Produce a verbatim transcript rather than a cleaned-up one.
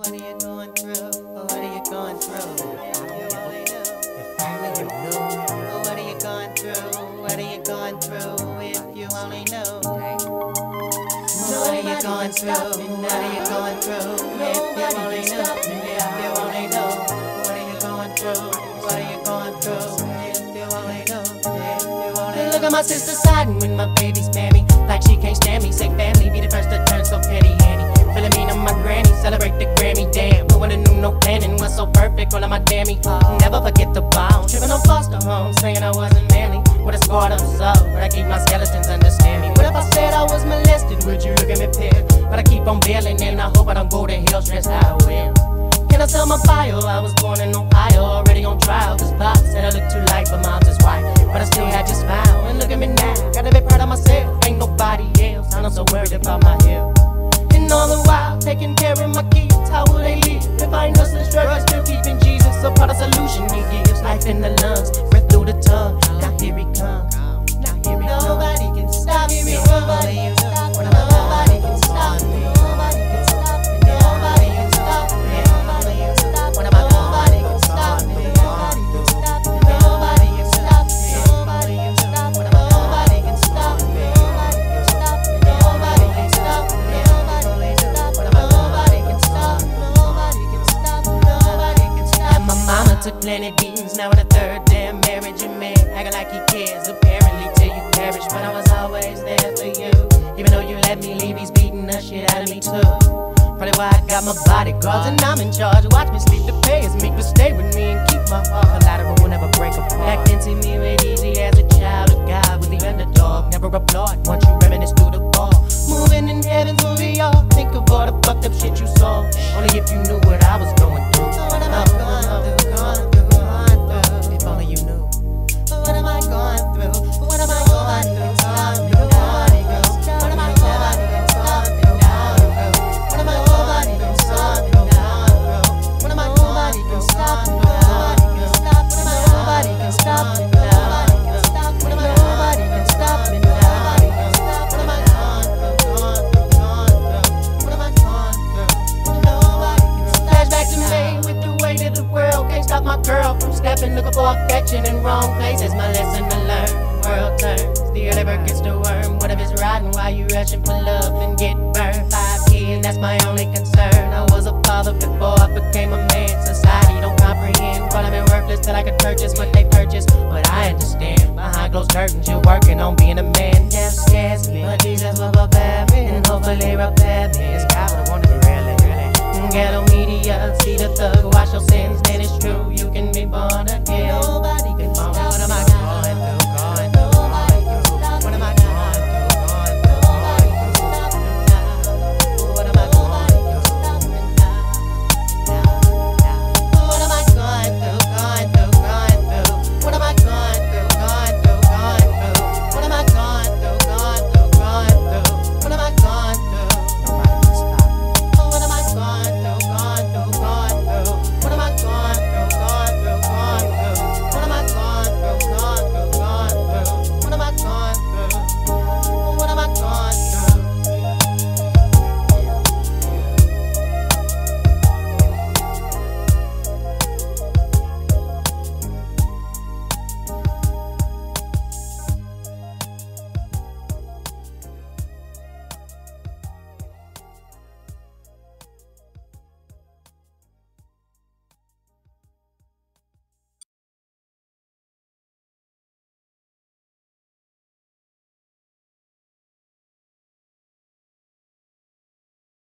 What are you going through? What are you going through? If you only knew. If only you knew. What are you going through? What are you going through? If you only knew. What are you going through? What are you going through? If you only knew. If you only knew. What are you going through? What are you going through? If you only knew. If you only knew. Look at my sister siding with my baby's mammy. Like she can't stand me. Say family be the first to turn so petty Annie. Feeling mean on my granny. Celebrate the Grammy. Damn. No one knew no planning. Was so perfect. All of my dammy. Never forget the bomb. Tripping on foster home. Saying I wasn't manly. With a squad of soul. But I keep my skeletons understand me. What if I said I was molested? Would you look at me pissed? But I keep on bailing. And I hope I don't go to hell stressed how I will. Can I tell my bio? I was born in Ohio, already on trial. Cause Pop said I look too light for mom's is white. But I still had your smile, and look at me now. Gotta be proud of myself, ain't nobody else. I'm not so worried about my health. And all the while, taking care of my kids, how will they live? If I ain't hustling, struggling, still keeping Jesus. So part of the solution he gives, life in the lungs, breath through the tongue. Now here he comes, now here he comes. Nobody can stop me, nobody can stop me, nobody can stop me, nobody can stop me, nobody can stop me. Took plenty beatings, now in a third damn marriage. And man, acting like he cares, apparently till you perish. But I was always there for you, even though you let me leave. He's beating the shit out of me too. Probably why I got my bodyguards and I'm in charge. Watch me sleep, the pay is me, but stay with me and keep my heart. Collateral will never break apart. Back then to me made easy as a child of God. With the underdog, never applaud once you reminisce through the ball. Moving in heaven's movie, y'all. Think of all the fucked up shit you saw. Only if you knew what I was going through. So what am I going through? If only you knew. What am I going through? What am I going through? Stop me, nobody can stop me. What am I going through? Stop me, what am I going through? Stop me, what am I going through? Stop me, nobody can stop me. Nobody can stop me. Nobody can stop me. Nobody can stop me. Nobody can stop me. What am I going through? What am I going through? Nobody can stop me. Flashback to me with the weight of the world. Can't stop my girl from stepping, looking for affection in wrong places. My lesson to learn, world turns, the early bird gets the worm. What if it's rotten while you rushing for love and get burned? Five kids, that's my only concern. I was a father before I became a man. Society don't comprehend, calling me worthless till I could purchase what they purchase. But I understand, behind closed curtains you're working on being a man. Death scares me, but Jesus will prepare me and hopefully repair me. It's God what I want to be really, really. Ghetto media, see the thug, wash your sins, then it's true, you can be born again. Nobody